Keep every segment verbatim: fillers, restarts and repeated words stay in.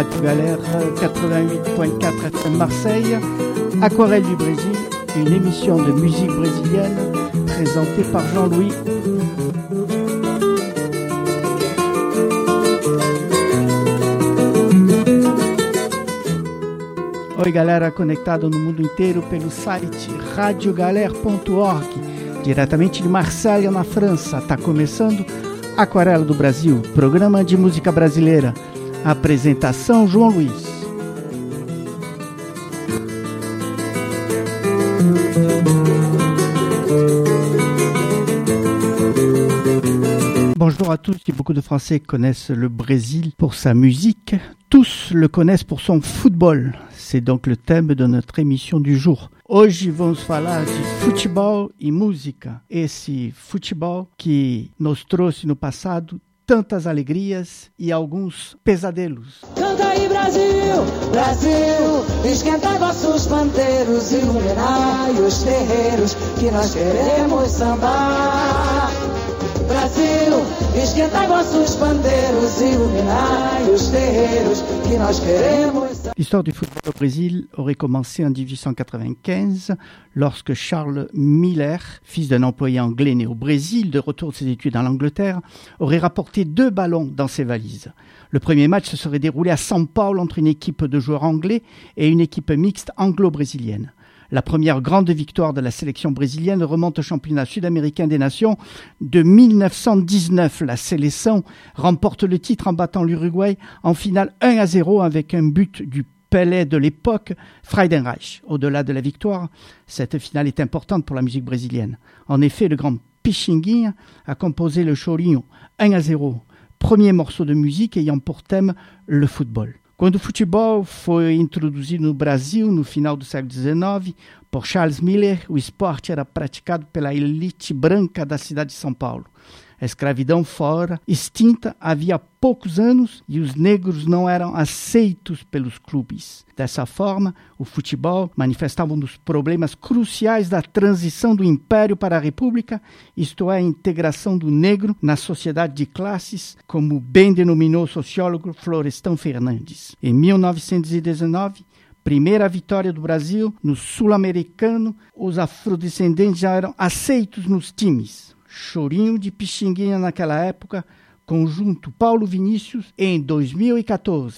Radio Galère quatre-vingt-huit virgule quatre F M Marseille, Aquarelle du Brésil, une émission de musique brésilienne présentée par Jean-Louis. Oi galera, conectado no mundo inteiro pelo site radio galère ponto org, diretamente de Marselha, na França. Está começando Aquarela do Brasil, programa de música brasileira. Apresentação João Luiz. Bonjour à tous, beaucoup de Français connaissent le Brésil pour sa musique. Tous le connaissent por son futebol. C'est donc le thème de notre émission du jour. Hoje vamos falar de futebol e música. Esse futebol que nos trouxe no passado tantas alegrias e alguns pesadelos. Canta aí Brasil, Brasil, esquentai vossos pandeiros, iluminai os terreiros que nós queremos sambar. Brasil, esquentai vossos pandeiros, iluminai os terreiros que nós queremos. L'histoire du football au Brésil aurait commencé en dix-huit cent quatre-vingt-quinze lorsque Charles Miller, fils d'un employé anglais né au Brésil, de retour de ses études en Angleterre, aurait rapporté deux ballons dans ses valises. Le premier match se serait déroulé à São Paulo entre une équipe de joueurs anglais et une équipe mixte anglo-brésilienne. La première grande victoire de la sélection brésilienne remonte au championnat sud-américain des nations de mille neuf cent dix-neuf. La sélection remporte le titre en battant l'Uruguay en finale un à zéro avec un but du Pelé de l'époque, Friedenreich. Au-delà de la victoire, cette finale est importante pour la musique brésilienne. En effet, le grand Pixinguinha a composé le Chorinho un à zéro, premier morceau de musique ayant pour thème le football. Quando o futebol foi introduzido no Brasil no final do século dezenove, por Charles Miller, o esporte era praticado pela elite branca da cidade de São Paulo. A escravidão fora extinta havia poucos anos e os negros não eram aceitos pelos clubes. Dessa forma, o futebol manifestava um dos problemas cruciais da transição do Império para a República, isto é, a integração do negro na sociedade de classes, como bem denominou o sociólogo Florestan Fernandes. Em mil novecentos e dezenove, primeira vitória do Brasil no Sul-Americano, os afrodescendentes já eram aceitos nos times. Chorinho de Pixinguinha naquela época, conjunto Paulo Vinícius em dois mil e quatorze.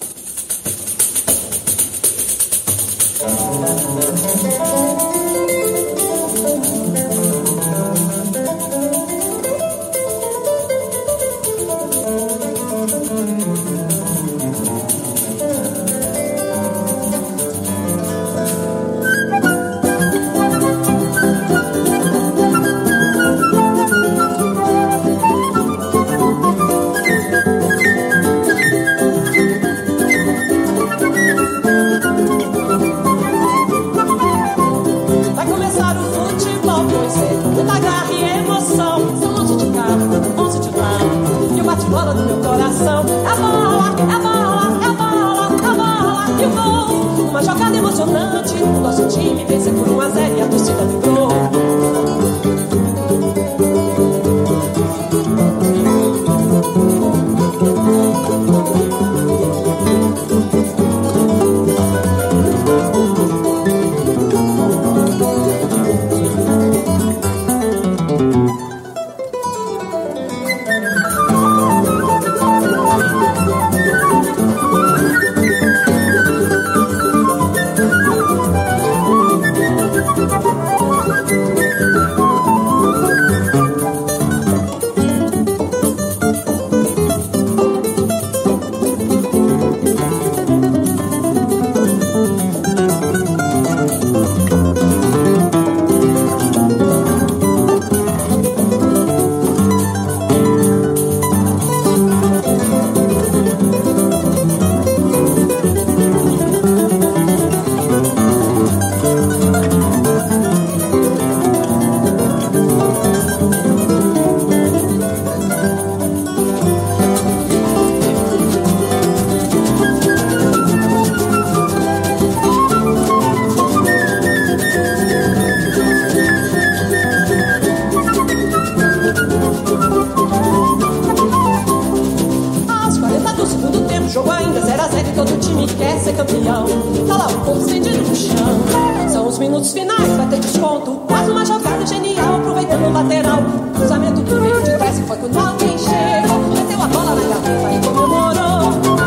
Bola do meu coração, a bola, a bola, a bola, a bola e o gol. Uma jogada emocionante, o nosso time vence por um a zero e a torcida vibrou. campeão. Tá lá o povo estendido no chão. São os minutos finais, vai ter desconto. Mais uma jogada genial, aproveitando o lateral. Cruzamento do meio de trás, foi quando alguém chegou. Meteu a bola na gaveta e comemorou.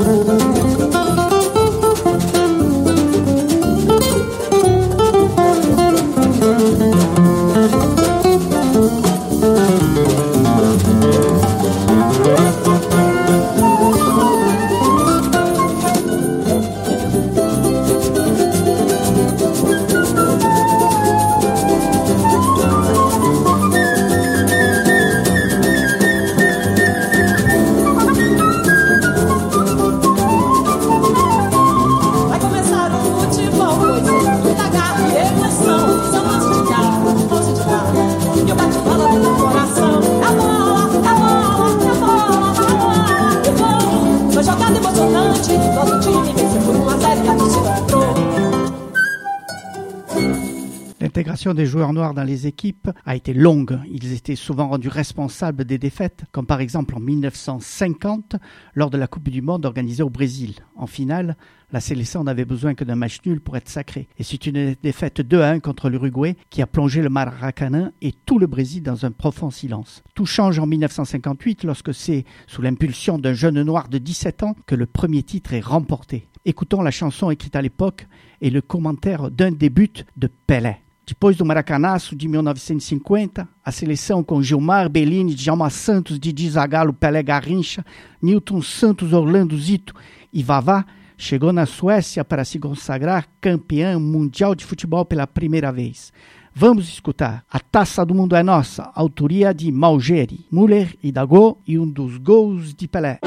L'intégration des joueurs noirs dans les équipes a été longue. Ils étaient souvent rendus responsables des défaites, comme par exemple en mille neuf cent cinquante, lors de la Coupe du Monde organisée au Brésil. En finale, la sélection n'avait besoin que d'un match nul pour être sacrée. Et c'est une défaite deux à un contre l'Uruguay qui a plongé le Maracanã et tout le Brésil dans un profond silence. Tout change en mille neuf cent cinquante-huit lorsque c'est, sous l'impulsion d'un jeune noir de dix-sept ans, que le premier titre est remporté. Écoutons la chanson écrite à l'époque et le commentaire d'un des buts de Pelé. Depois do Maracanaço de mil novecentos e cinquenta, a seleção com Gilmar, Bellini, Djalma Santos, Didi Zagallo, Pelé Garrincha, Nilton Santos, Orlando Zito e Vavá chegou na Suécia para se consagrar campeã mundial de futebol pela primeira vez. Vamos escutar A Taça do Mundo é Nossa, autoria de Malgeri, Müller e Dagô e um dos gols de Pelé.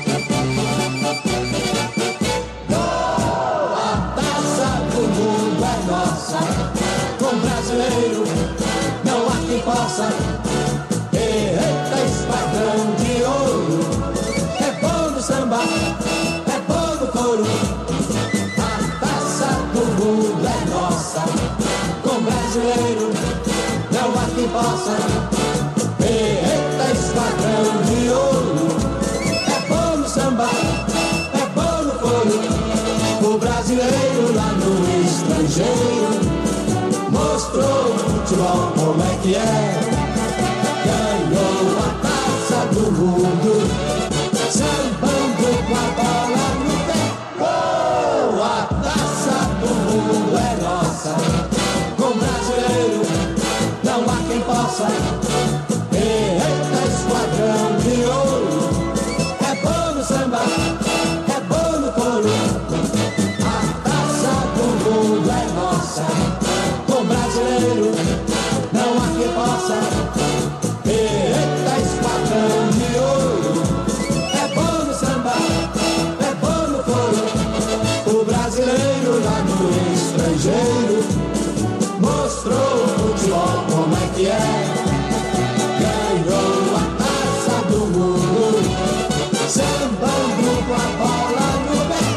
Não há quem possa. Eita, esquadrão de ouro. É bom no samba, é bom no couro. A taça do mundo é nossa. Com brasileiro, não há quem possa. Eita, esquadrão de ouro. É bom no samba, é bom no couro. O brasileiro lá no estrangeiro mostrou o futebol como é que é. Ganhou a taça do mundo, sambando com a bola no pé. Oh, a taça do mundo é nossa. Com brasileiro não há quem possa. Eita, esquadrão de ouro. É bom no samba, é bom no couro. A taça do mundo é nossa. Brasileiro, não há quem possa. Eita, esquadrão de ouro. É bom no samba, é bom no couro. O brasileiro lá no estrangeiro mostrou o futebol como é que é. Ganhou a taça do mundo, sambando com a bola no pé.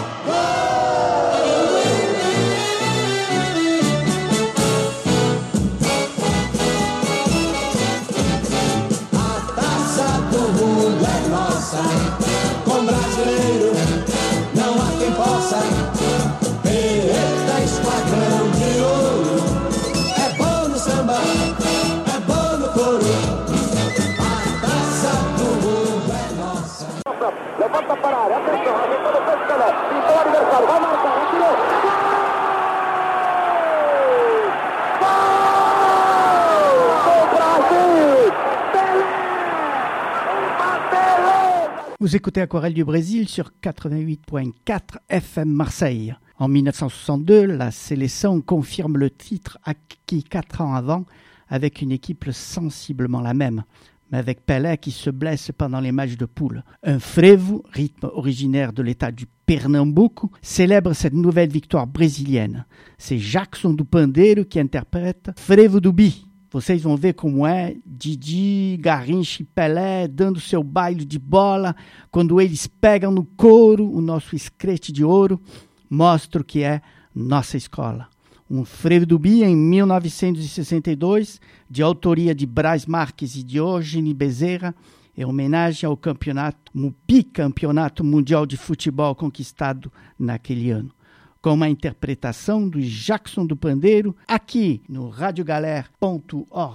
Com brasileiro não há quem possa. Eita, esquadrão de ouro. É bom no samba, é bom no couro. A taça do mundo é nossa. Levanta para a área, atenção, ajeitou depois do Pelé. Pintou o adversário, vai marcar, atirou. Gol! Gol! Brasil! Vous écoutez Aquarelle du Brésil sur quatre-vingt-huit virgule quatre F M Marseille. En mille neuf cent soixante-deux, la sélection confirme le titre acquis quatre ans avant avec une équipe sensiblement la même, mais avec Pelé qui se blesse pendant les matchs de poule. Un frevo, rythme originaire de l'état du Pernambuco, célèbre cette nouvelle victoire brésilienne. C'est Jackson do Pandeiro qui interprète Frevo do Bi. Vocês vão ver como é Didi, Garrincha e Pelé dando seu baile de bola quando eles pegam no couro o nosso escrete de ouro, mostra o que é nossa escola. Um frevo do Bi em mil novecentos e sessenta e dois, de autoria de Brás Marques e Diógenes Bezerra, em homenagem ao campeonato, um bicampeonato mundial de futebol conquistado naquele ano, com uma interpretação do Jackson do Pandeiro, aqui no radio galère ponto org.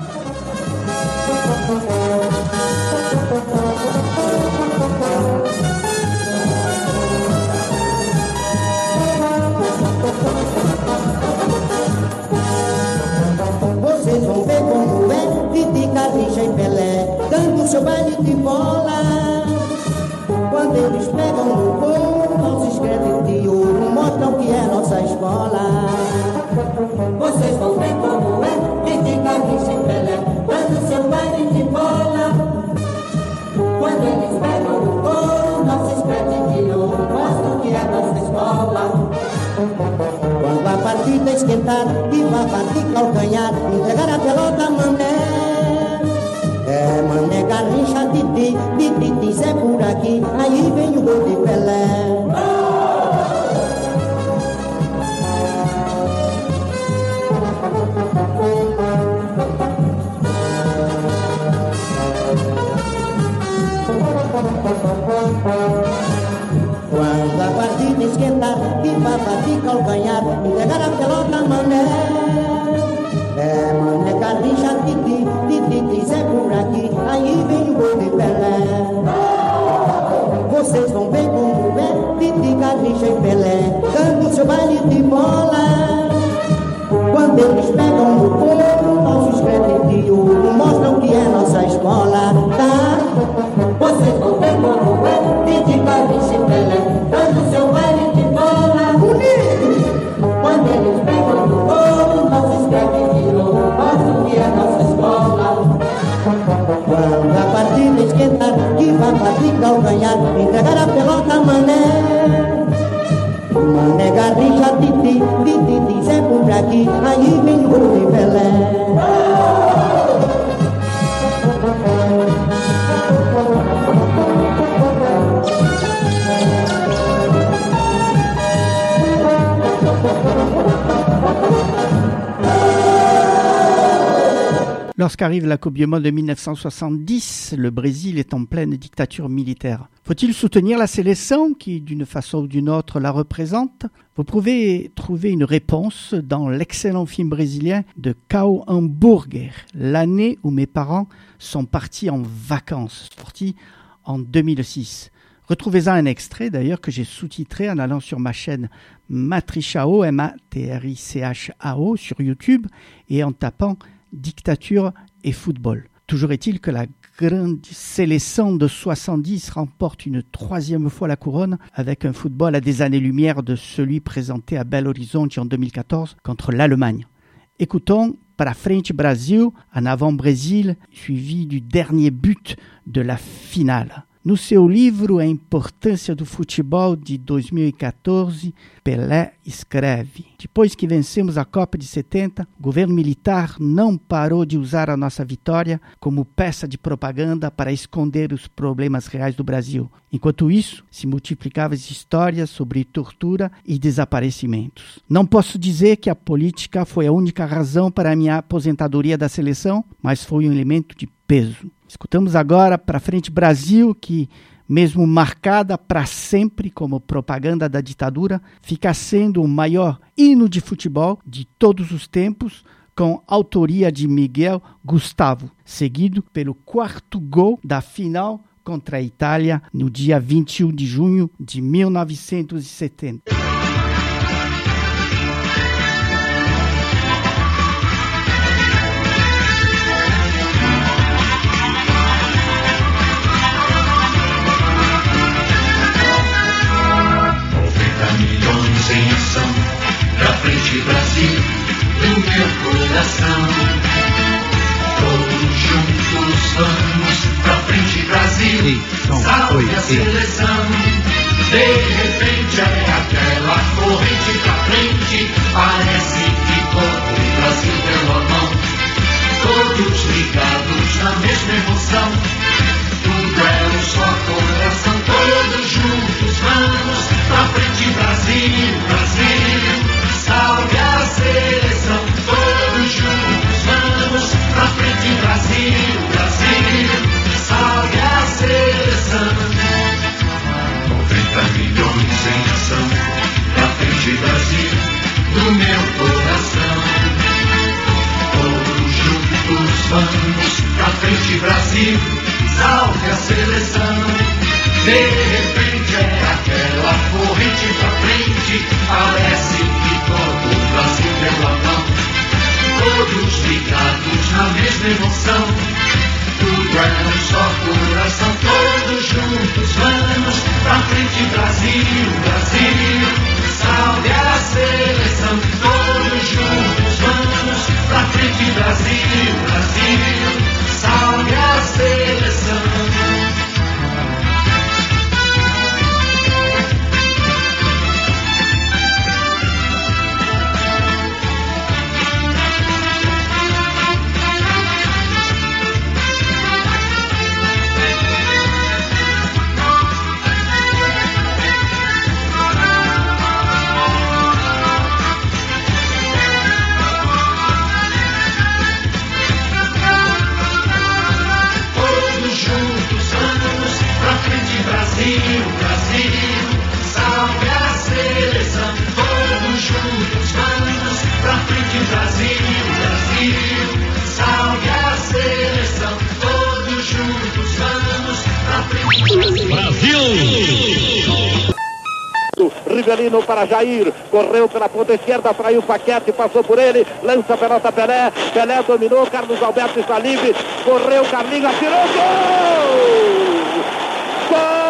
Vocês vão ver como é Titi, Garrincha e Pelé dando seu baile de bola. Quando eles pegam no gol, não se escrevem de ouro, mostram que é nossa escola. Vocês vão ver como é Titi, Garrincha e Pelé dando seu baile de bola. Quando eles pegam no gol, não se escrevem de ouro, mostram que é nossa escola. Quando a partida esquentar e vá bater calcanhar, entregar a pelota a Mané. É Mané, Garrincha, Titi, Titi, Zé por aqui, aí vem o gol de Pelé. Quando a partida esquentar e vá bater calcanhar, entregar a pelota a Mané. É Mané, Garrincha, Titi, Titi, Zé por aqui, aí vem o gol de Pelé. Vocês vão ver como é Titi, Garrincha e Pelé dando seu baile de bola. Quando eles pegam no corpo, não se escrevem de ouro, mostram que é nossa escola, tá? Vocês vão ver como é Titi, Garrincha e Pelé dando seu baile de bola. Bonito! Quando eles pegam no corpo, não se escrevem de ouro, mostram que é nossa escola. Quando a partida esquentar e vá bater calcanhar, entregar a pelota a Mané. Mané, Garrincha, Titi, Titi, Zé por aqui, aí vem o gol de Pelé. Lorsqu'arrive la Coupe du Monde de mille neuf cent soixante-dix, le Brésil est en pleine dictature militaire. Faut-il soutenir la sélection qui, d'une façon ou d'une autre, la représente? Vous pouvez trouver une réponse dans l'excellent film brésilien de Kao Hamburger, l'année où mes parents sont partis en vacances, sorti en deux mille six. Retrouvez-en un extrait d'ailleurs que j'ai sous-titré en allant sur ma chaîne Matrichao, M A T R I C H A O, sur YouTube et en tapant dictature et football. Toujours est-il que la grande sélection de soixante-dix remporte une troisième fois la couronne avec un football à des années-lumière de celui présenté à Belo Horizonte en deux mille quatorze contre l'Allemagne. Écoutons Pra Frente Brasil, en avant Brésil, suivi du dernier but de la finale. No seu livro A Importância do Futebol de dois mil e quatorze, Pelé escreve: depois que vencemos a Copa de setenta, o governo militar não parou de usar a nossa vitória como peça de propaganda para esconder os problemas reais do Brasil. Enquanto isso, se multiplicavam as histórias sobre tortura e desaparecimentos. Não posso dizer que a política foi a única razão para a minha aposentadoria da seleção, mas foi um elemento de peso. Escutamos agora Pra Frente Brasil, que, mesmo marcada para sempre como propaganda da ditadura, fica sendo o maior hino de futebol de todos os tempos, com autoria de Miguel Gustavo, seguido pelo quarto gol da final contra a Itália no dia vinte e um de junho de mil novecentos e setenta. Em ação, pra frente Brasil, do meu coração. Todos juntos vamos, pra frente Brasil, salve a seleção. De repente é aquela corrente pra frente, parece que todo o Brasil deu a mão. Todos ligados na mesma emoção, tudo é um só coração. Todos juntos vamos, pra frente Brasil, Brasil, salve a seleção. Todos juntos vamos, pra frente Brasil, Brasil, salve a Brasil, salve a seleção. De repente é aquela corrente pra frente, parece que todo o Brasil deu a mão. Todos ligados na mesma emoção, tudo é um só coração. Todos juntos vamos pra frente, Brasil, Brasil, salve a seleção. Todos juntos vamos pra frente, Brasil, Brasil, salve a seleção. Brasil, Brasil, salve a seleção. Todos juntos vamos pra frente, Brasil, Brasil, salve a seleção. Todos juntos vamos pra frente, Brasil. Rivelino para Jair, correu pela ponta esquerda, traiu o Paquete, passou por ele, lança a pelota Pelé, Pelé dominou, Carlos Alberto está livre, correu, Carlinhos, atirou, gol! Gol!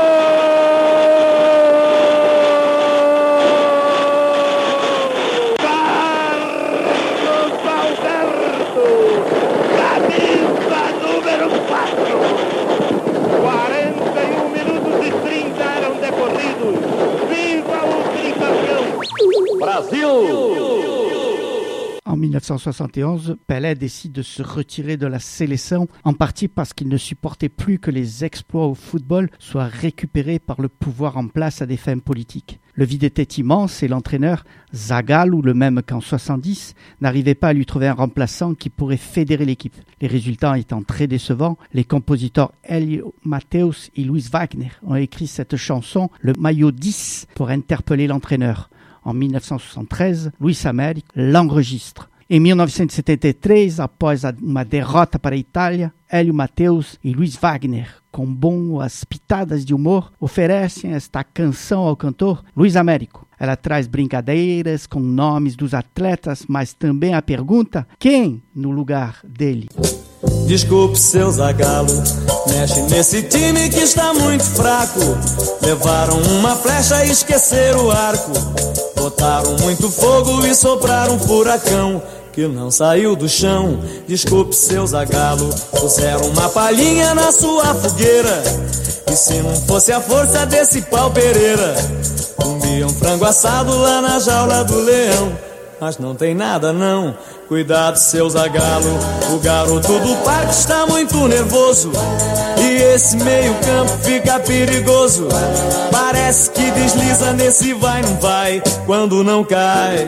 En mille neuf cent soixante et onze, Pelé décide de se retirer de la sélection, en partie parce qu'il ne supportait plus que les exploits au football soient récupérés par le pouvoir en place à des fins politiques. Le vide était immense et l'entraîneur, Zagallo, le même qu'en soixante-dix, n'arrivait pas à lui trouver un remplaçant qui pourrait fédérer l'équipe. Les résultats étant très décevants, les compositeurs Elio Mateus et Luis Wagner ont écrit cette chanson, le maillot dix, pour interpeller l'entraîneur. En mille neuf cent soixante-treize, Luis Américo l'enregistre. Em mille neuf cent setenta e três, após uma derrota para a Itália, Hélio Mateus e Luis Wagner, com boas pitadas de humor, oferecem esta canção ao cantor Luis Américo. Ela traz brincadeiras com nomes dos atletas, mas também a pergunta: quem no lugar dele? Desculpe, seu Zagallo, mexe nesse time que está muito fraco. Levaram uma flecha e esqueceram o arco. Botaram muito fogo e sopraram um furacão que não saiu do chão. Desculpe, seu Zagallo, puseram uma palhinha na sua fogueira. E se não fosse a força desse pau Pereira, comiam frango assado lá na jaula do leão. Mas não tem nada não, cuidado, seu Zagallo, o garoto do parque está muito nervoso. E esse meio campo fica perigoso. Parece que desliza nesse vai não vai, quando não cai.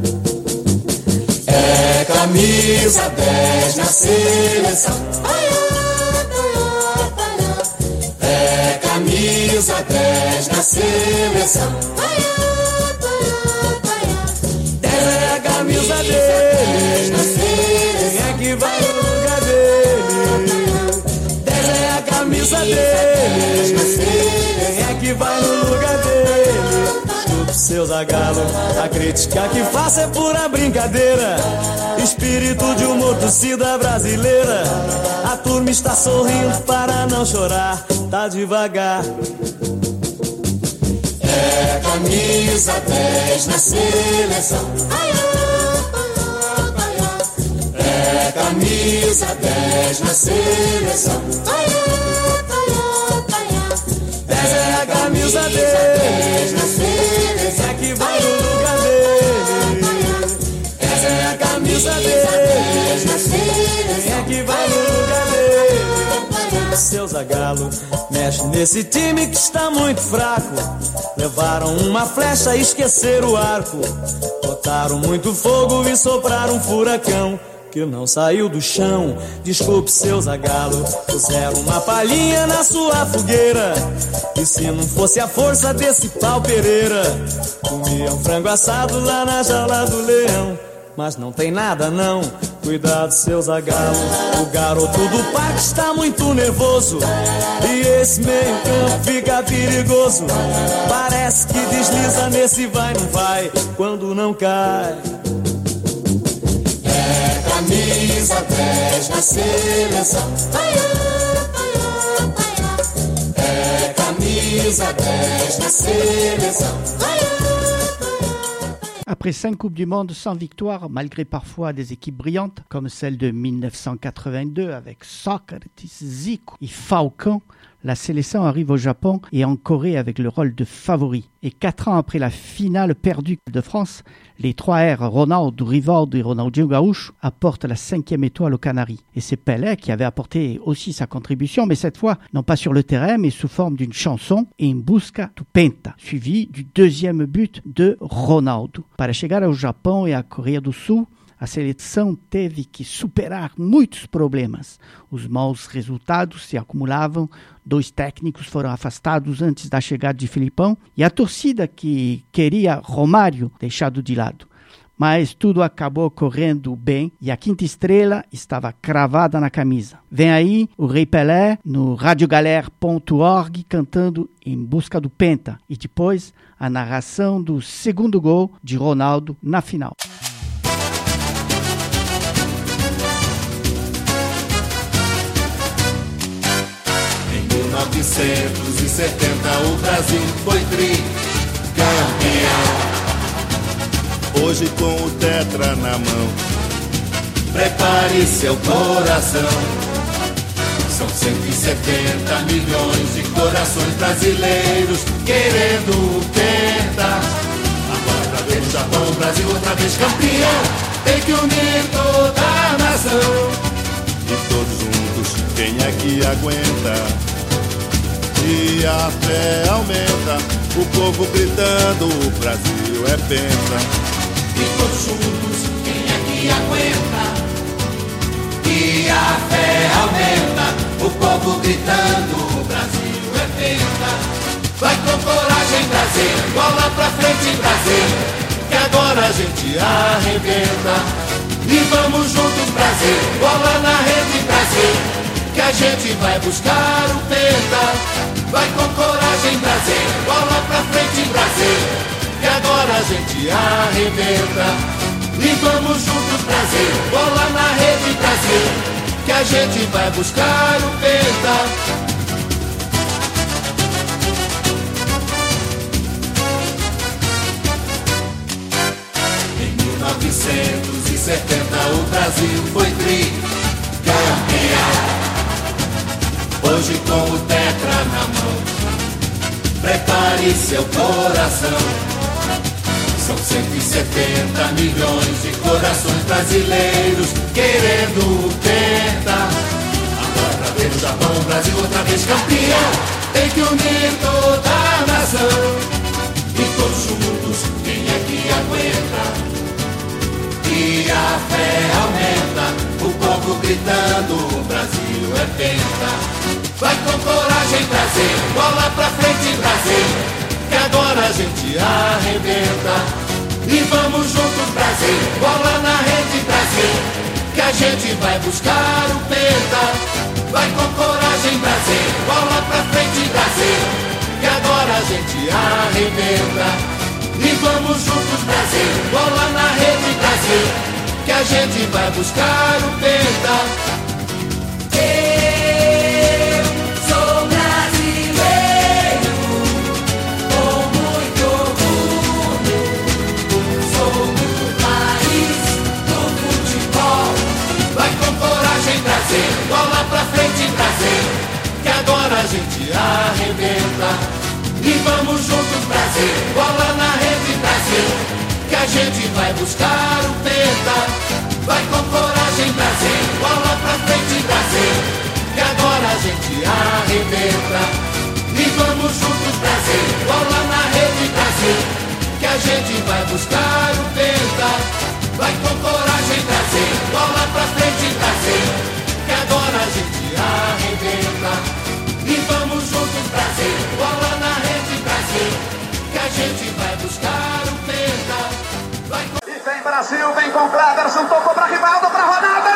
É camisa dez na seleção. É camisa dez na seleção. Camisa dele, quem é que vai no lugar dele? dez é a camisa dele, quem é que vai no lugar dele? Desculpe, seu Zagallo, a crítica que faço é pura brincadeira. Espírito de humor, torcida brasileira. A turma está sorrindo para não chorar, tá devagar. É camisa dez na seleção. É camisa dez na seleção. dez é a camisa dele, é que vai no lugar dele. dez é a camisa dele, é que vai no lugar dele. Seu Zagallo, mexe nesse time que está muito fraco. Levaram uma flecha e esqueceram o arco. Botaram muito fogo e sopraram um furacão que não saiu do chão. Desculpe, seu Zagallo, puseram uma palhinha na sua fogueira. E se não fosse a força desse pau Pereira, comiam frango assado lá na jaula do leão. Mas não tem nada não, Cuidado, seu Zagallo, o garoto do parque está muito nervoso. E esse meio campo fica perigoso. Parece que desliza nesse vai, não vai, quando não cai. É camisa dez na seleção. É camisa dez na seleção. Après cinq Coupes du Monde sans victoire, malgré parfois des équipes brillantes, comme celle de mille neuf cent quatre-vingt-deux avec Socrates, Zico et Falcão, la sélection arrive au Japon et en Corée avec le rôle de favori. Et quatre ans après la finale perdue de France, les trois R, Ronaldo, Rivaldo et Ronaldinho Gaúcho, apportent la cinquième étoile aux Canaries. Et c'est Pelé qui avait apporté aussi sa contribution, mais cette fois, non pas sur le terrain, mais sous forme d'une chanson, Em Busca do Penta, suivi du deuxième but de Ronaldo. Para chegar ao Japão e à Coreia do Sul, a seleção teve que superar muitos problemas. Os maus resultados se acumulavam, dois técnicos foram afastados antes da chegada de Filipão e a torcida que queria Romário deixado de lado. Mas tudo acabou correndo bem e a quinta estrela estava cravada na camisa. Vem aí o Rei Pelé no radiogalère ponto org cantando Em Busca do Penta e depois a narração do segundo gol de Ronaldo na final. mil novecentos e setenta o Brasil foi tricampeão. Hoje com o tetra na mão, prepare seu coração. São cento e setenta milhões de corações brasileiros querendo o penta. Agora pra ver o Japão, o Brasil outra vez campeão. Tem que unir toda a nação. E todos juntos, quem é que aguenta? E a fé aumenta, o povo gritando, o Brasil é penta. E todos juntos, quem é que aguenta? E a fé aumenta, o povo gritando, o Brasil é penta. Vai com coragem, Brasil, bola pra frente, Brasil, que agora a gente arrebenta. E vamos juntos, Brasil, bola na rede, Brasil, que a gente vai buscar o penta. Vai com coragem, Brasil, bola pra frente, Brasil, que agora a gente arrebenta. E vamos juntos, Brasil, bola na rede, Brasil, que a gente vai buscar o penta. Em mil novecentos e setenta o Brasil foi tricampeão. Hoje com o tetra na mão, prepare seu coração. São cento e setenta milhões de corações brasileiros querendo o penta. Agora pra ver o Japão, o Brasil outra vez campeão. Tem que unir toda a nação. E todos juntos, quem é que aguenta? E a fé aumenta, o povo gritando, o Brasil é penta. Vai com coragem, Brasil, bola pra frente, Brasil, que agora a gente arrebenta. E vamos juntos, Brasil, bola na rede, Brasil, que a gente vai buscar o penta. Vai com coragem, Brasil, bola pra frente, Brasil, que agora a gente arrebenta. E vamos juntos, Brasil, bola na rede, Brasil, que a gente vai buscar o penta. Bola pra frente, Brasil, que agora a gente arrebenta. E vamos juntos, Brasil, bola na rede, Brasil, que a gente vai buscar o penta. Vai com coragem, Brasil, bola pra frente, Brasil, que agora a gente arrebenta. E vamos juntos, Brasil, bola na rede, Brasil, que a gente vai buscar o penta. Vai com coragem, Brasil, bola pra frente, Brasil, que agora a gente arrebenta. E vamos juntos, Brasil, bola na rede, Brasil, que a gente vai buscar o penta. Vai com... E vem Brasil, vem com Cleverson, tocou pra Rivaldo, pra Ronaldo.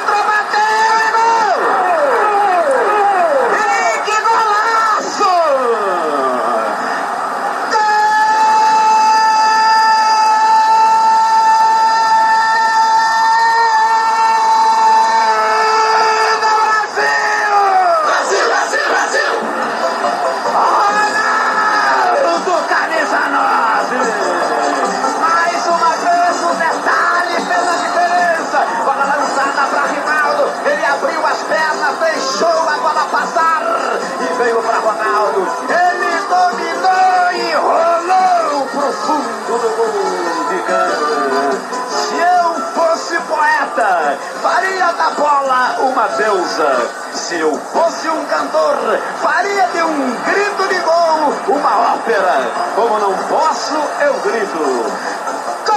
Se eu fosse poeta, faria da bola uma deusa. Se eu fosse um cantor, faria de um grito de gol uma ópera. Como não posso, eu grito. Gol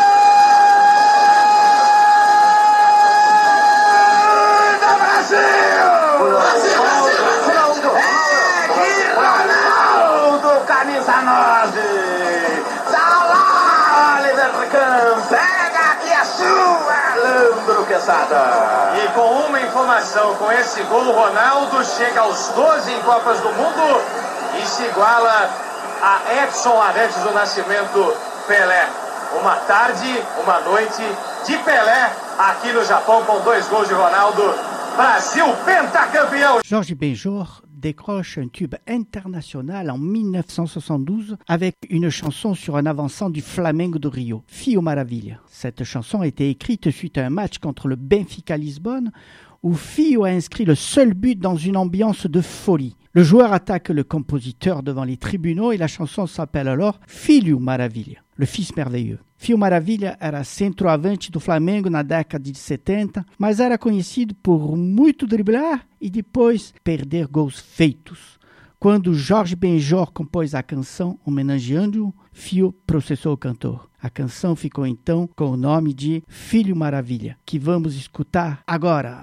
do Brasil! Brasil, Brasil, Brasil! É que Ronaldo, camisa nove! Tá lá, Oliver Kahn, pega aqui a sua, Leandro Quesada. E com uma informação, com esse gol, Ronaldo chega aos doze em Copas do Mundo e se iguala a Edson Arantes do Nascimento Pelé. Uma tarde, uma noite de Pelé aqui no Japão com dois gols de Ronaldo. Brasil pentacampeão. Jorge Benjor décroche un tube international en mille neuf cent soixante-douze avec une chanson sur un avançant du Flamengo de Rio, Fio Maravilha. Cette chanson a été écrite suite à un match contre le Benfica Lisbonne où Fio a inscrit le seul but dans une ambiance de folie. Le joueur attaque le compositeur devant les tribunaux et la chanson s'appelle alors Filho Maravilha, le fils merveilleux. Fio Maravilha era centroavante do Flamengo na década de setenta, mas era conhecido por muito driblar e depois perder gols feitos. Quando Jorge Benjor compôs a canção homenageando-o, Fio processou o cantor. A canção ficou então com o nome de Filho Maravilha, que vamos escutar agora.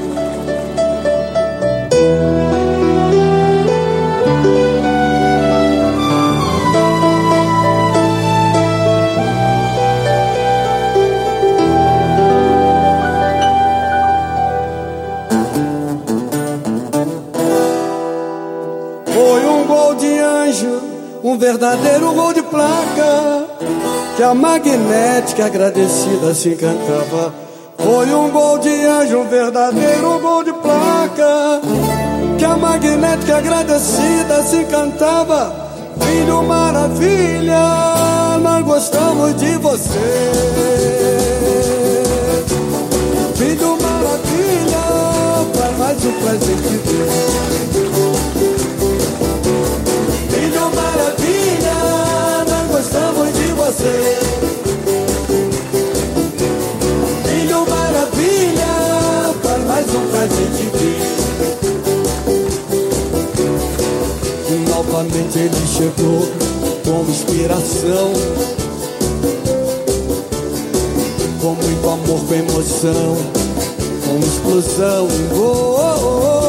Um verdadeiro gol de placa, que a magnética agradecida se encantava. Foi um gol de anjo, um verdadeiro gol de placa, que a magnética agradecida se encantava. Filho Maravilha, nós gostamos de você. Filho Maravilha, faz mais um presente de Deus. Gostamos de você, Filho Maravilha, faz mais um pra gente ver. E novamente ele chegou com inspiração, com muito amor, com emoção, com explosão, oh, oh,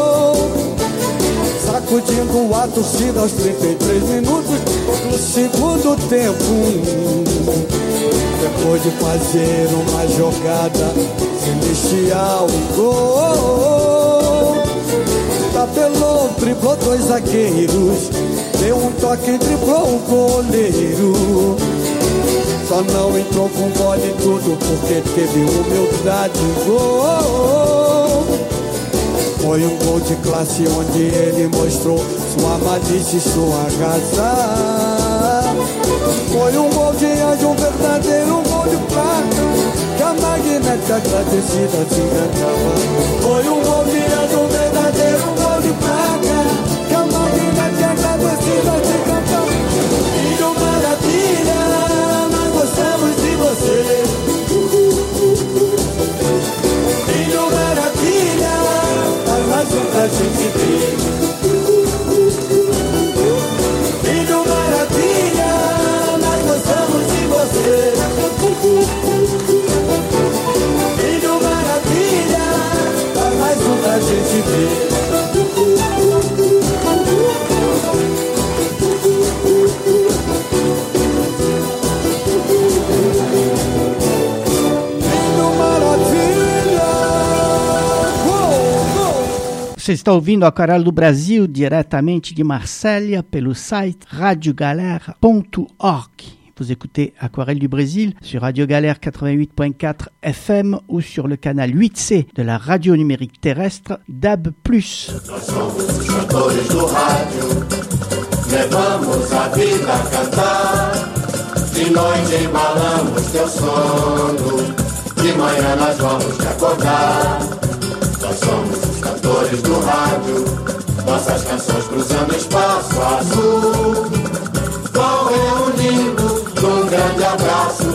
oh. Sacudindo a torcida aos trinta e três minutos do segundo tempo, depois de fazer uma jogada celestial, gol, tabelou, driblou dois zagueiros, deu um toque, driblou o goleiro. Só não entrou com bola e tudo porque teve humildade, gol. Foi um gol de classe onde ele mostrou sua malícia e sua razão. Foi um gol de anjo, um verdadeiro gol de prata, que a magnética agradecida se encantava. Foi um gol de anjo, um verdadeiro gol de prata, que a magnética agradecida se encantava. Filho Maravilha, nós gostamos de você. Filho Maravilha, faz mais um pra gente ver. Filho Maravilha, nós gostamos de você. Filho Maravilha, faz mais um pra gente ver. Você está ouvindo Aquarela do Brasil diretamente de Marselha pelo site radio galère ponto org. Vous écoutez Aquarelle du Brésil sur Radio Galère quatre-vingt-huit point quatre F M ou sur le canal huit C de la radio numérique terrestre D A B plus. Nós somos os cantores do rádio, levamos a vida a cantar. De noite embalamos teu sono, de manhã nós vamos te acordar. Nós somos os cantores do rádio, nossas canções cruzando espaço azul, vão reunindo num grande abraço.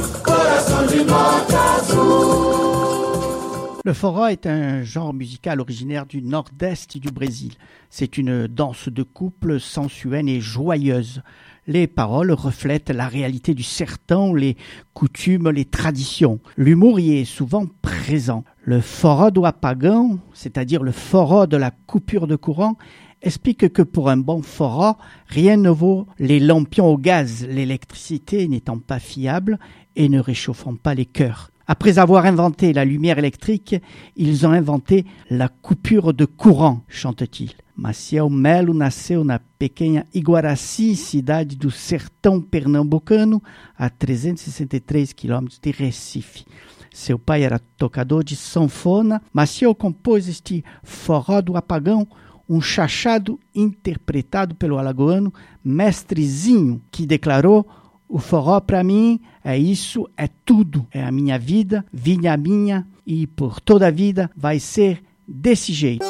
norte a sul. Le forró est un genre musical originaire du nord-est du Brésil. C'est une danse de couple sensuelle et joyeuse. Les paroles reflètent la réalité du sertão, les coutumes, les traditions. L'humour y est souvent présent. Le forró do apagão, c'est-à-dire le forró de la coupure de courant, explique que pour un bon forró, rien ne vaut les lampions au gaz, l'électricité n'étant pas fiable et ne réchauffant pas les cœurs. Après avoir inventé la lumière électrique, ils ont inventé la coupure de courant, chante-t-il. Maciel Melo nasceu na pequena Iguaraci, cidade do sertão pernambucano, a trezentos e sessenta e três quilômetros de Recife. Seu pai era tocador de sanfona. Maciel compôs este forró do apagão, um chachado interpretado pelo alagoano Mestrezinho, que declarou: o forró para mim é isso, é tudo. É a minha vida, vinha minha, e por toda a vida vai ser desse jeito.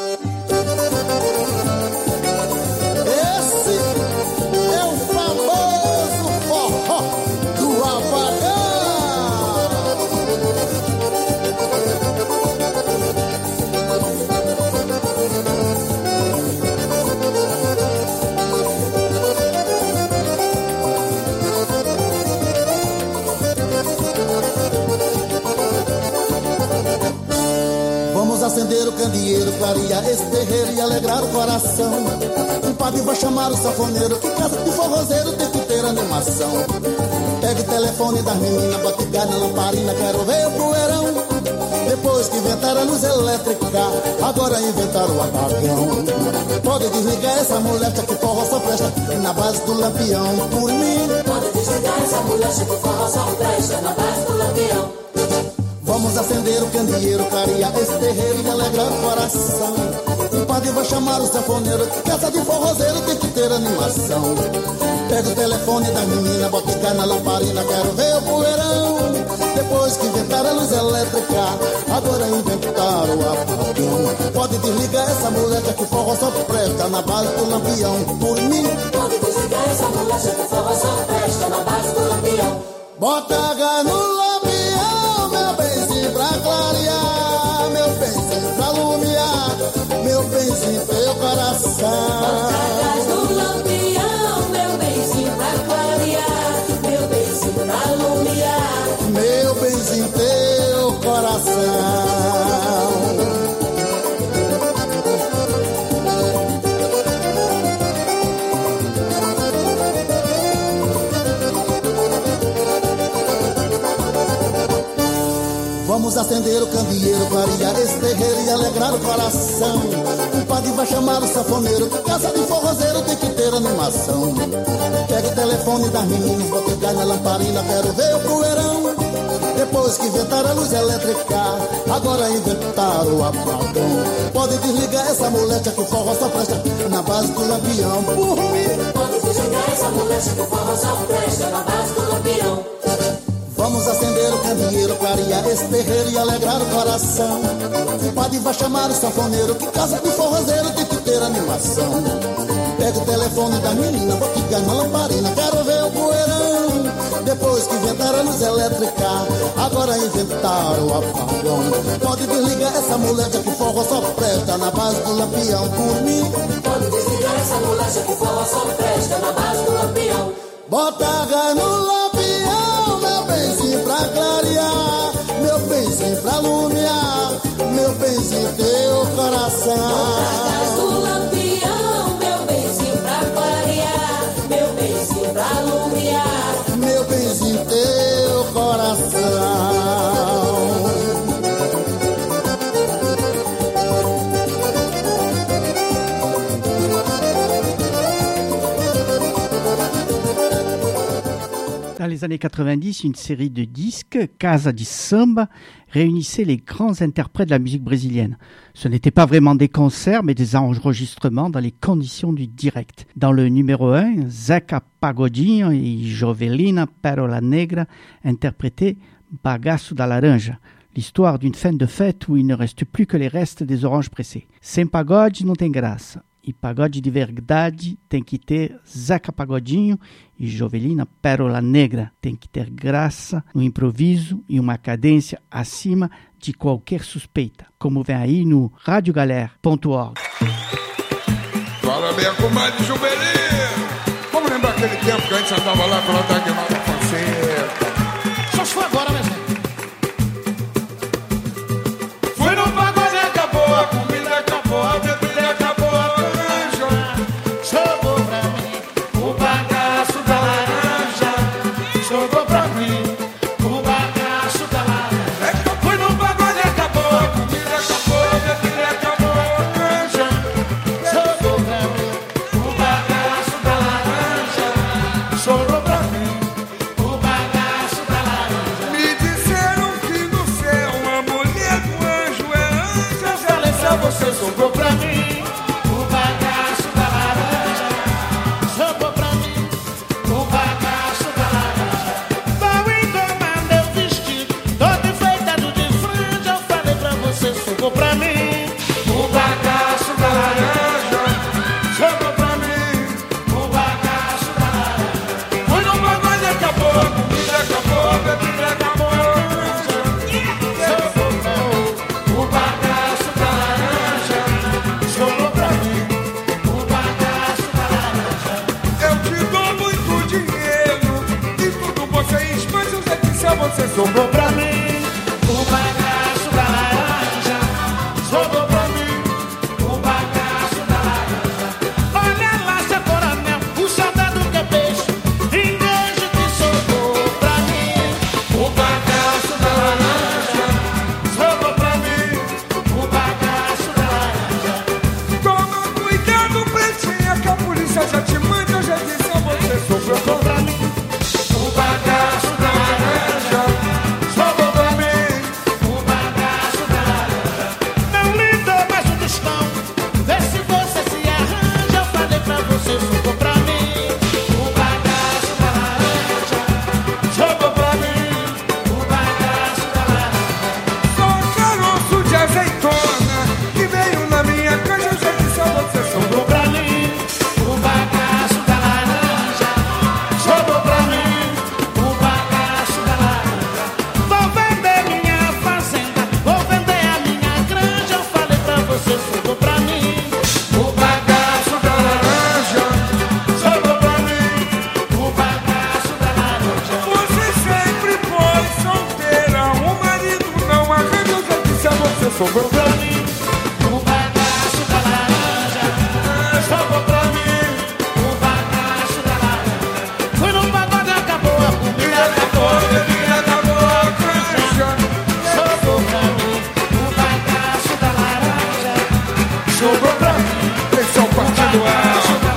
Acender o candeeiro, clarear esse terreiro e alegrar o coração. Um padre vai chamar o sanfoneiro, que casa de forrozeiro tem que ter animação. Pega o telefone das meninas, bota gás na lamparina, quero ver o poeirão. Depois que inventaram a luz elétrica, agora inventaram o apagão. Pode desligar essa moleque que forró só presta na base do lampião. Por mim, pode desligar essa moleque que forró só presta na base do lampião. Vamos acender o candeeiro, clarear esse terreiro e alegrar o coração. O padre vai chamar o sanfoneiro, que casa de forrozeiro tem que ter animação. Pega o telefone da menina, bota gás na lamparina, quero ver o poeirão. Depois que inventaram a luz elétrica, agora inventaram o apagão. Pode desligar essa moleque que forró só presta na base do lampião. Por mim, pode desligar essa moleque que forró só presta na base do lampião. Bota gás no lampião, meu benzinho, pra clarear, meu benzinho, pra iluminar, meu benzinho, teu coração. Bota gás no lampião, meu benzinho, pra clarear, meu benzinho, pra iluminar, meu benzinho, teu coração. Vamos acender o candeeiro, clarear esse terreiro e alegrar o coração. O padre vai chamar o sanfoneiro, que casa de forrozeiro tem que ter animação. Pega o telefone das meninas, bota gás na lamparina, quero ver o poeirão. Depois que inventaram a luz elétrica, agora inventaram o apagão. Pode desligar essa moleque que o forró só presta na base do lampião. Por mim, pode desligar essa moleque que o forró só presta na base do lampião. Vamos acender o candeeiro, clarear esse terreiro e alegrar o coração. O padre vai chamar o sanfoneiro, que casa de forrozeiro tem que ter animação. Pega o telefone da menina, bota gás na lamparina, quero ver o poeirão. Depois que inventaram a luz elétrica, agora inventaram o apagão. Pode desligar essa moleque que forró só presta na base do lampião. Por mim, pode desligar essa moleque que forró só presta na base do lampião. Bota gás no lampião, meu benzinho, pra clarear, meu benzinho, pra iluminar, meu benzinho, teu coração. Bota gás no lampião, meu benzinho, pra clarear, meu benzinho, pra iluminar, meu benzinho, teu coração. Dans les années quatre-vingt-dix, une série de disques, Casa de Samba, réunissait les grands interprètes de la musique brésilienne. Ce n'était pas vraiment des concerts, mais des enregistrements dans les conditions du direct. Dans le numéro un, Zeca Pagodinho et Jovelina Pérola Negra interprétaient Bagaço da Laranja, l'histoire d'une fin de fête où il ne reste plus que les restes des oranges pressées. Sem pagode não tem graça. E pagode de verdade tem que ter Zeca Pagodinho e Jovelina Pérola Negra. Tem que ter graça no improviso e uma cadência acima de qualquer suspeita. Como vem aí no rádio galera ponto org. Fala, minha comadre Jovelina. Vamos lembrar aquele tempo que a gente andava lá pela Dagmar da Fonseca. Só se foi agora, mas é. Fui no pagode, acabou, a comida acabou, a bebida acabou, a laranja sobrou pra mim o bagaço da laranja. Sobrou pra mim o bagaço da laranja. Fui no pagode, acabou, a comida acabou, a bebida acabou, a laranja sobrou pra mim o bagaço da laranja. Sobrou pra mim o bagaço da laranja. Me disseram que no céu a mulher do anjo é anja. Faleceu, você sobrou pra mim o bagaço da laranja. Sobrou pra mim o bagaço da laranja. Vou engomar meu vestido, todo enfeitado de franja. Eu falei pra você, sobrou pra mim o bagaço da laranja. Sobrou pra mim O bagaço da laranja. Fui no pagode, acabou, a comida acabou, a bebida acabou, a laranja Sobrou pra mim o bagaço da laranja. Sobrou pra mim o bagaço da laranja. Eu te dou muito dinheiro e tudo você espanja, eu já disse a você, sobrou pra mim. O bagaço da laranja. Sobrou pra mim o bagaço da laranja. Olha lá, seu coronel, o soldado que é peixe, inveja que sobrou pra mim. O bagaço da laranja. Sobrou pra mim o bagaço da laranja. Toma cuidado, pretinha, que a polícia já te manda, eu já disse a você, sobrou Sobrou pra mim o bagaço da laranja. sobrou pra mim. O bagaço da laranja. Não lhe dou mais um tostão, vê se você se arranja. Eu falei pra você, sobrou pra mim o bagaço da laranja. Sobrou pra mim. O bagaço da laranja. Sou caroço de azeitona que veio na minha casa, eu já disse a você, sobrou Sobrou pra mim o bagaço da laranja. Sobrou pra mim o bagaço da laranja. Vou vender minha fazenda, vou vender a minha granja. Eu falei pra você, sobrou pra mim o bagaço da laranja. Sobrou pra mim o bagaço da laranja. Você sempre foi solteira, o marido não arranja, eu já disse a você, sobrou pra mim. O bagaço da laranja. Sobrou pra mim o bagaço da laranja. Fui no pagode, acabou a comida, acabou a bebida, acabou a canja. Sobrou pra mim o bagaço da laranja. Sobrou pra mim. Atenção, partido A.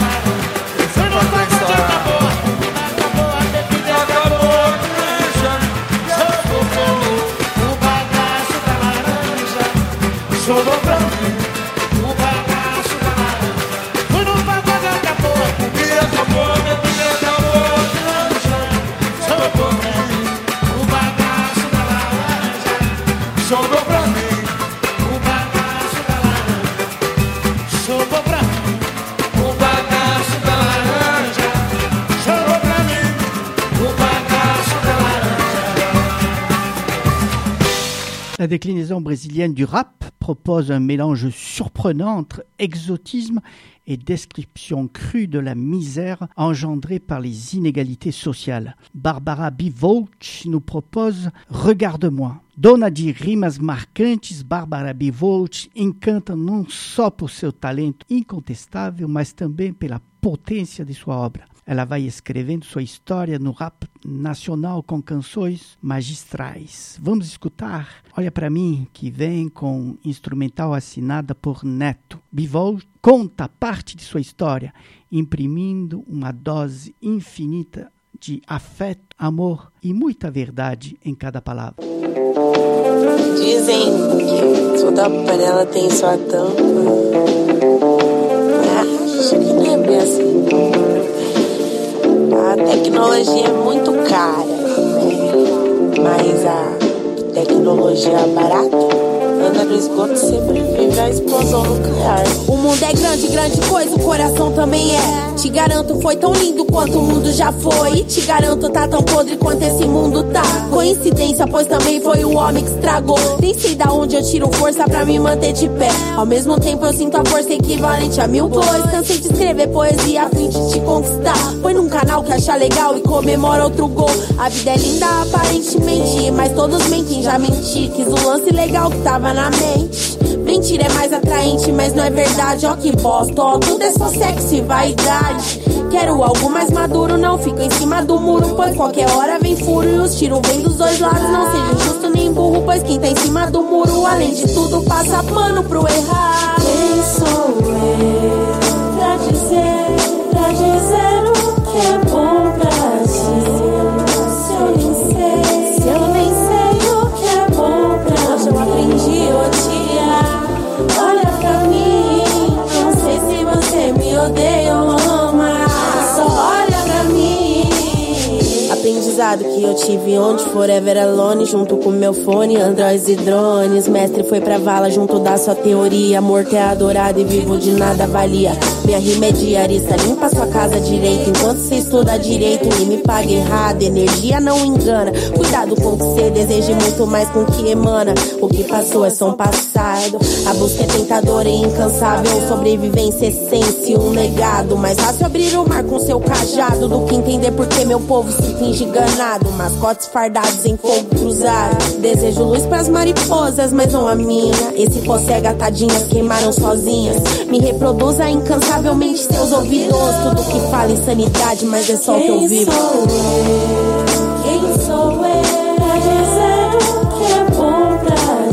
Fui no pagode, acabou a comida, acabou a bebida, acabou a canja. Sobrou pra mim o bagaço da laranja. Sobrou pra mim o bagaço da laranja. Fui no pagode, acabou a comida, acabou a bebida, acabou a canja. Sobrou pra mim o bagaço da laranja. Sobrou pra mim. O bagaço da laranja. Sobrou pra mim o bagaço da laranja. Sobrou pra mim o bagaço da laranja. La déclinaison brésilienne du rap propose un mélange surprenant entre exotisme et description crue de la misère engendrée par les inégalités sociales. Barbara Bivolch nous propose Regarde-moi. Dona de rimas marcantes, Barbara Bivolch encanta não só por seu talento incontestável, mas também pela potência de sua obra. Ela vai escrevendo sua história no rap nacional com canções magistrais. Vamos escutar Olha Pra Mim, que vem com instrumental assinada por Neto. Bivolch conta parte de sua história, imprimindo uma dose infinita de afeto, amor e muita verdade em cada palavra. Dizem que toda panela tem sua tampa. Acho que não é bem assim. A tecnologia é muito cara, né? Mas a Tecnologia barata. Anda no esgoto, sobrevive a explosão nuclear. O mundo é grande, grande coisa, o coração também é. Te garanto, foi tão lindo quanto o mundo já foi. E te garanto, tá tão podre quanto esse mundo tá. Coincidência, pois também foi o homem que estragou. Nem sei da onde eu tiro força pra me manter de pé. Ao mesmo tempo eu sinto a força equivalente a mil bois. Cansei de escrever poesia a fim de te conquistar. Põe num canal que acha legal e comemora outro gol. A vida é linda aparentemente, mas todos mentem, já menti. Quis um lance legal que tava na mente. Mentira é mais atraente, mas não é verdade. Ó que bosta, ó, tudo é só sexo e vaidade. Quero algo mais maduro, não fico em cima do muro, pois qualquer hora vem furo e os tiros vêm dos dois lados. Não seja injusto nem burro, pois quem tá em cima do muro, além de tudo, passa pano pro errado. Quem sou eu pra dizer, pra dizer o que é bom pra ti? Se eu nem sei, se eu nem sei o que é bom pra ti. Hoje eu aprendi a odiar. Olha pra mim, não sei se você me odeia ou ama. Só olha pra mim. Aprendizado que eu tive onde forever alone, junto com meu fone, androids e drones. Mestre foi pra vala junto da sua teoria. Morto é adorado e vivo de nada valia. Minha rima é diarista, limpa sua casa direito. Enquanto você estuda direito e me paga errado. Energia não engana, cuidado com o que você deseja, muito mais com o que emana. O que passou é só um passado. A busca é tentadora e incansável. Sobrevivência, essência, um legado. Mais fácil abrir o mar com seu cajado do que entender por que meu povo se finge enganado. Mascotes fardados em fogo cruzado. Desejo luz pras mariposas, mas não a minha. Esse pó cega, tadinhas, queimaram sozinhas. Me reproduza incansavelmente seus ouvidos. Tudo que fala insanidade, mas é só o que eu vivo. Quem sou eu? Quem sou eu pra dizer o que é bom pra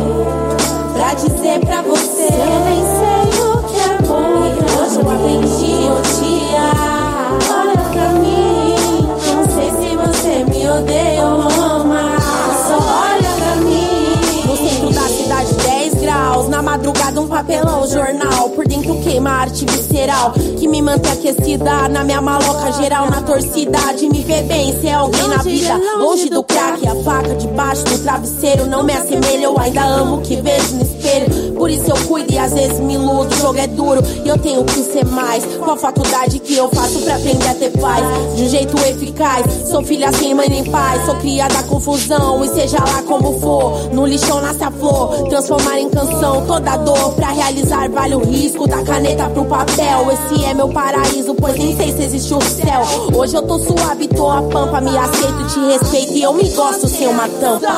ti? Pra dizer pra você, eu nem sei o que é bom pra ti. Hoje eu aprendi a odiar. Olha pra mim, não sei se você me odeia ou ama. Só olha pra mim. No centro da cidade, dez graus. Na madrugada, um papelão, jornal. Por dentro queima a arte visceral que me mantém aquecida. Na minha maloca geral, na torcida. De me ver bem, ser alguém na vida. Longe do crack, a faca debaixo do travesseiro. Não me assemelho, eu ainda amo o que vejo no espelho. Por isso eu cuido e às vezes me iludo. O jogo é duro e eu tenho que ser mais. Qual faculdade que eu faço pra aprender a ter paz? De um jeito eficaz. Sou filha sem mãe nem pai. Sou cria da confusão e seja lá como for. No lixão nasce a flor. Transformar em canção toda dor. Pra realizar vale o risco. Da caneta pro papel. Esse é meu paraíso, pois nem sei se existe o céu. Hoje eu tô suave, tô a pampa. Me aceito, te respeito e eu me gosto sem uma tampa.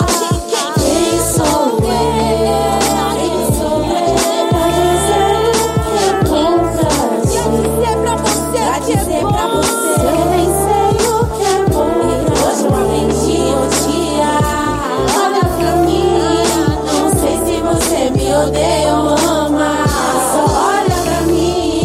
Quem sou eu? Quem sou eu pra dizer o que é bom pra ti? Pra dizer pra você, eu nem sei o que é bom pra ti. hoje eu aprendi a odiar. Olha pra mim, não sei se você me odeia ou ama. Só olha pra mim.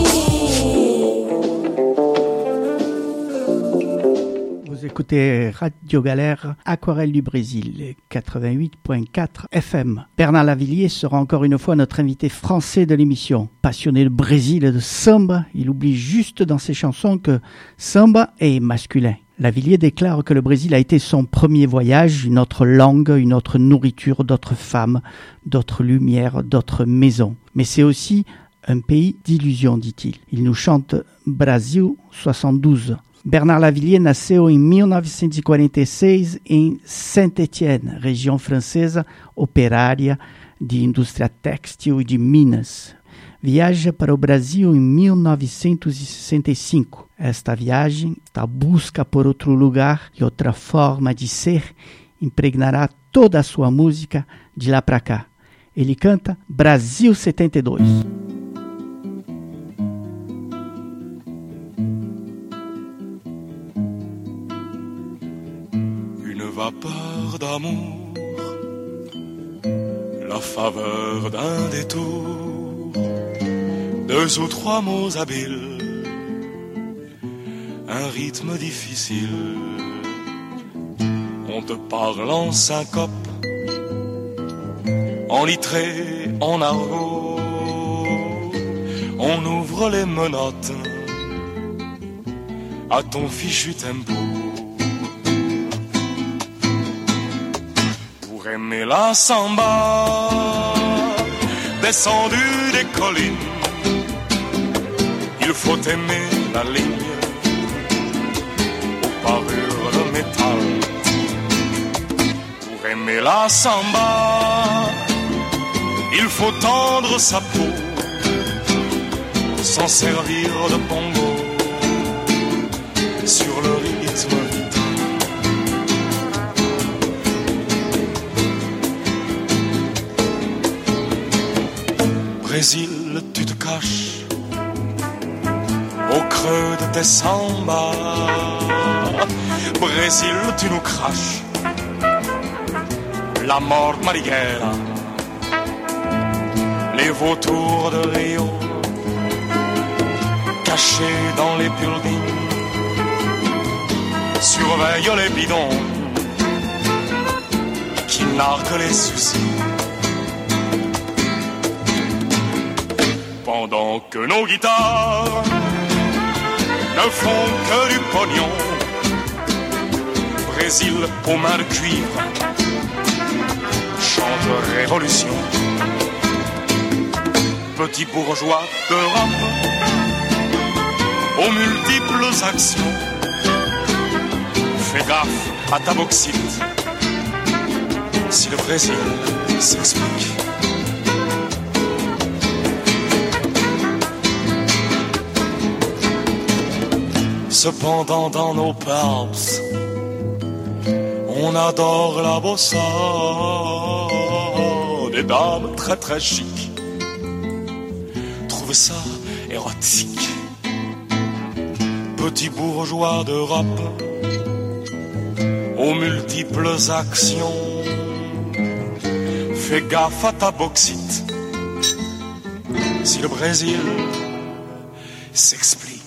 Vous écoutez Radio Galère, Aquarelle du Brésil, quatre-vingt-huit virgule quatre F M. Bernard Lavilliers sera encore une fois notre invité français de l'émission. Passionné de Brésil et de samba, il oublie juste dans ses chansons que samba est masculin. Lavilliers déclare que le Brésil a été son premier voyage, une autre langue, une autre nourriture, d'autres femmes, d'autres lumières, d'autres maisons. Mais c'est aussi un pays d'illusions, dit-il. Il nous chante Brasil soixante-douze. Bernard Lavilliers nasceu em mil novecentos e quarenta e seis em Saint-Étienne, região francesa operária de indústria têxtil e de Minas. Viaja para o Brasil em mil novecentos e sessenta e cinco. Esta viagem, esta busca por outro lugar e outra forma de ser, impregnará toda a sua música de lá para cá. Ele canta Brasil setenta e dois. Vapeur d'amour, la faveur d'un détour, deux ou trois mots habiles, un rythme difficile. On te parle en syncope, en littré, en argot, on ouvre les menottes à ton fichu tempo. Pour aimer la samba, descendu des collines, il faut aimer la ligne aux parures de métal. Pour aimer la samba, il faut tendre sa peau, s'en servir de bongo sur le rythme vital. Brésil, tu te caches au creux de tes sambas. Brésil, tu nous craches la mort Marighella. Les vautours de Rio, cachés dans les buildings, surveillent les bidons qui narguent les soucis. Pendant que nos guitares ne font que du pognon, Brésil aux mains de cuivre chante révolution. Petit bourgeois d'Europe aux multiples actions, fais gaffe à ta bauxite si le Brésil s'explique. Cependant dans nos pubs, on adore la bossa, des dames très très chic, trouvent ça érotique. Petit bourgeois d'Europe, aux multiples actions, fais gaffe à ta bauxite si le Brésil s'explique.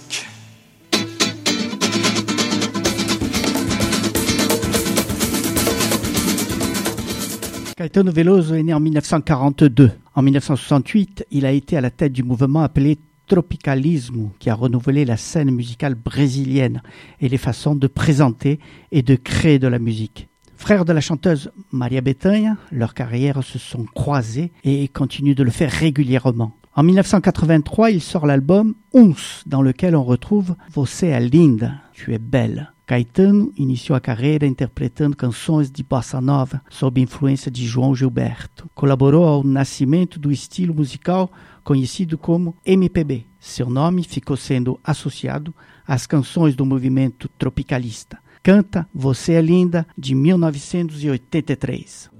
Caetano Veloso est né en dix-neuf cent quarante-deux. En dix-neuf cent soixante-huit, il a été à la tête du mouvement appelé Tropicalismo, qui a renouvelé la scène musicale brésilienne et les façons de présenter et de créer de la musique. Frère de la chanteuse Maria Bethânia, leurs carrières se sont croisées et continuent de le faire régulièrement. En dix-neuf cent quatre-vingt-trois, il sort l'album Uns, dans lequel on retrouve Você é linda, tu es belle. Caetano iniciou a carreira interpretando canções de bossa nova sob influência de João Gilberto. Colaborou ao nascimento do estilo musical conhecido como M P B. Seu nome ficou sendo associado às canções do movimento tropicalista. Canta Você é Linda, de mil novecentos e oitenta e três.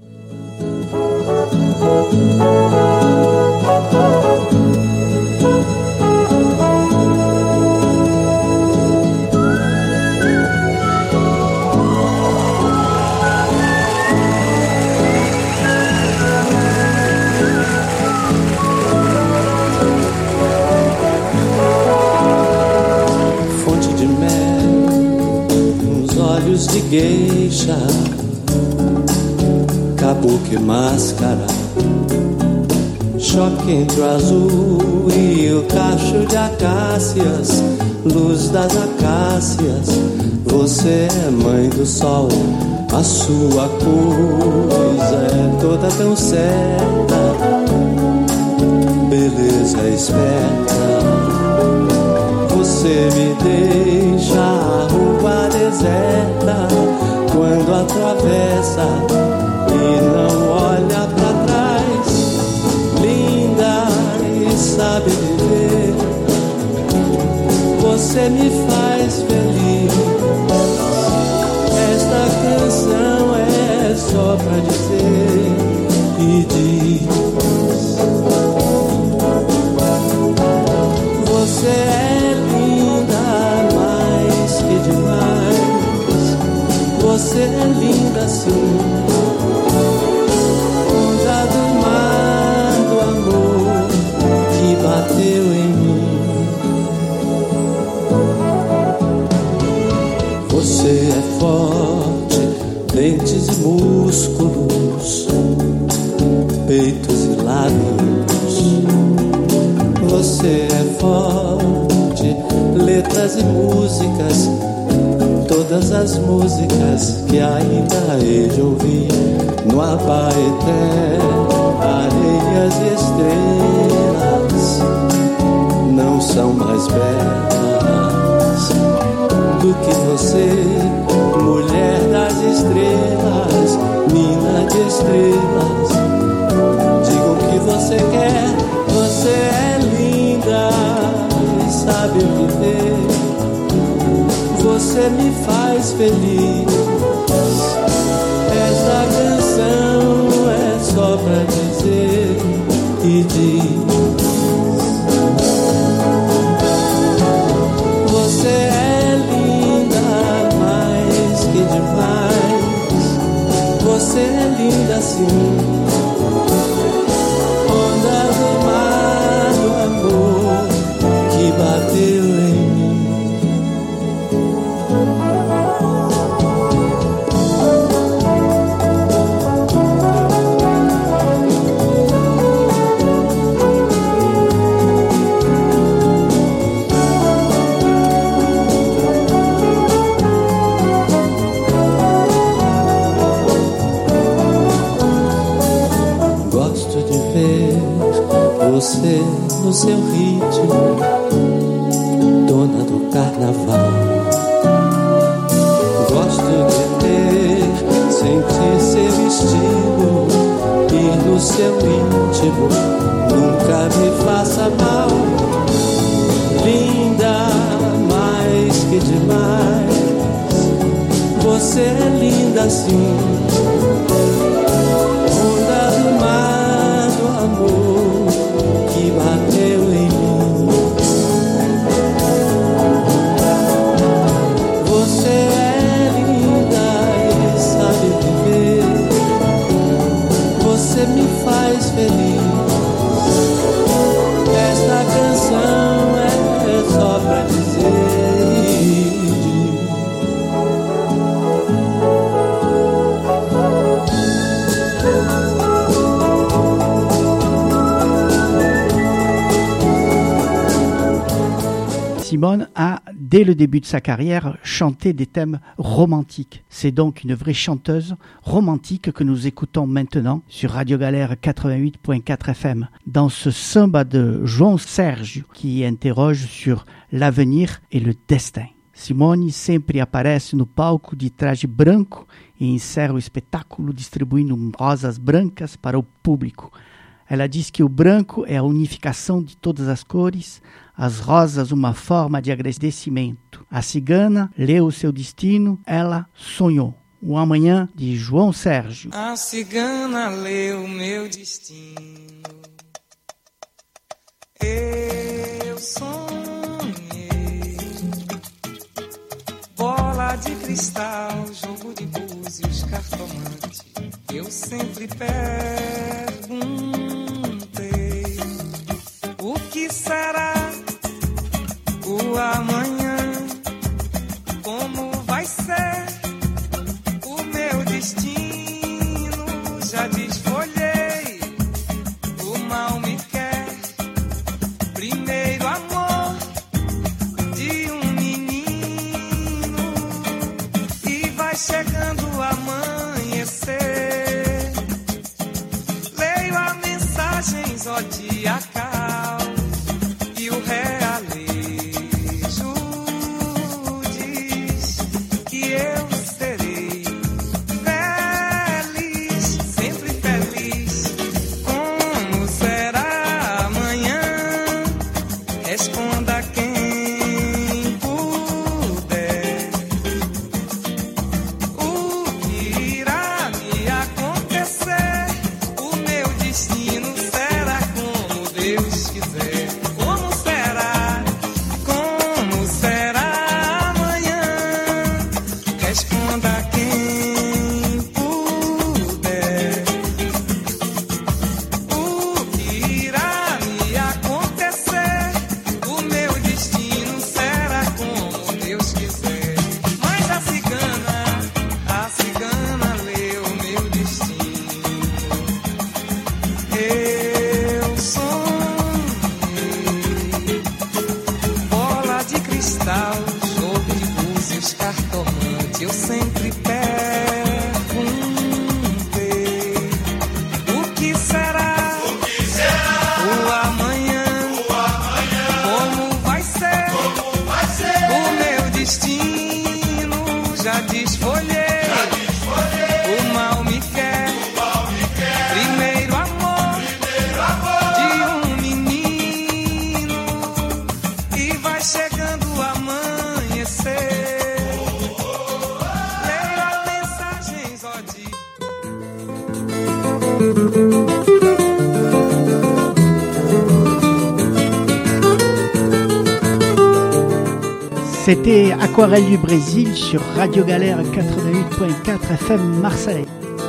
Olhos de geisha, kabuki máscara, choque entre o azul e o cacho de acácias, luz das acácias. Você é mãe do sol, a sua coisa é toda tão certa, beleza esperta. Você me deixa a rua deserta quando atravessa e não olha pra trás. Linda e sabe viver, você me faz feliz. Esta canção é só pra dizer e diz: você é você é linda assim, onda do mar do amor que bateu em mim. Você é forte, dentes e músculos, peitos e lábios. Você é forte, letras e músicas, todas as músicas que ainda hei de ouvir. no Abaeté, areias e estrelas não são mais belas do que você, mulher das estrelas, mina de estrelas. Diga o que você quer, você é linda e sabe viver. Você me faz feliz. Esta canção é só pra dizer e diz: você é linda mais que demais. Você é linda assim, onda do mar do amor que bateu em mim. Você no seu ritmo, dona do carnaval. Gosto de ter, sentir seu estilo, ir no seu íntimo, nunca me faça mal. Linda mais que demais, você é linda assim, onda do mar do amor que bateu em mim. Você é linda e sabe viver. Você me faz feliz. Esta canção é só pra dizer. Simone a, dès le début de sa carrière, chanté des thèmes romantiques. C'est donc une vraie chanteuse romantique que nous écoutons maintenant sur Radio Galère quatre-vingt-huit point quatre F M, dans ce samba de João Sérgio qui interroge sur l'avenir et le destin. Simone sempre aparece no palco de traje branco e encerra o espetáculo distribuindo rosas brancas para o público. Ela diz que o branco é a unificação de todas as cores, as rosas uma forma de agradecimento. A cigana leu o seu destino, ela sonhou. O amanhã de João Sérgio. A cigana leu meu destino. Eu sonhei. Bola de cristal, jogo de búzios, cartomante. Eu sempre pergunto. O que será o amanhã? Como vai ser o meu destino? Já desfolhei, o mal me quer. Primeiro amor de um menino, e vai chegando o amanhecer. Leio a mensagem, zodiacal. Deus C'était Aquarelle du Brésil sur Radio Galère quatre-vingt-huit point quatre F M Marseille.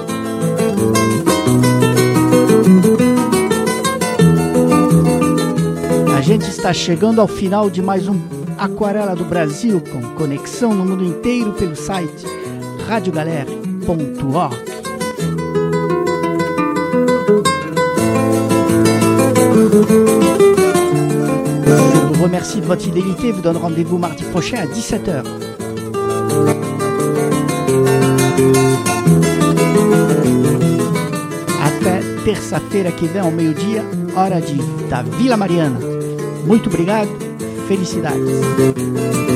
A gente está chegando ao final de mais um Aquarela do Brasil, com conexão no mundo inteiro pelo site radio galère ponto org. Je vous remercie de votre fidélité, vous donne rendez-vous mardi prochain à dix-sept heures. Até terça-feira que vem ao meio-dia, hora de, da Vila Mariana. Muito obrigado, felicidades.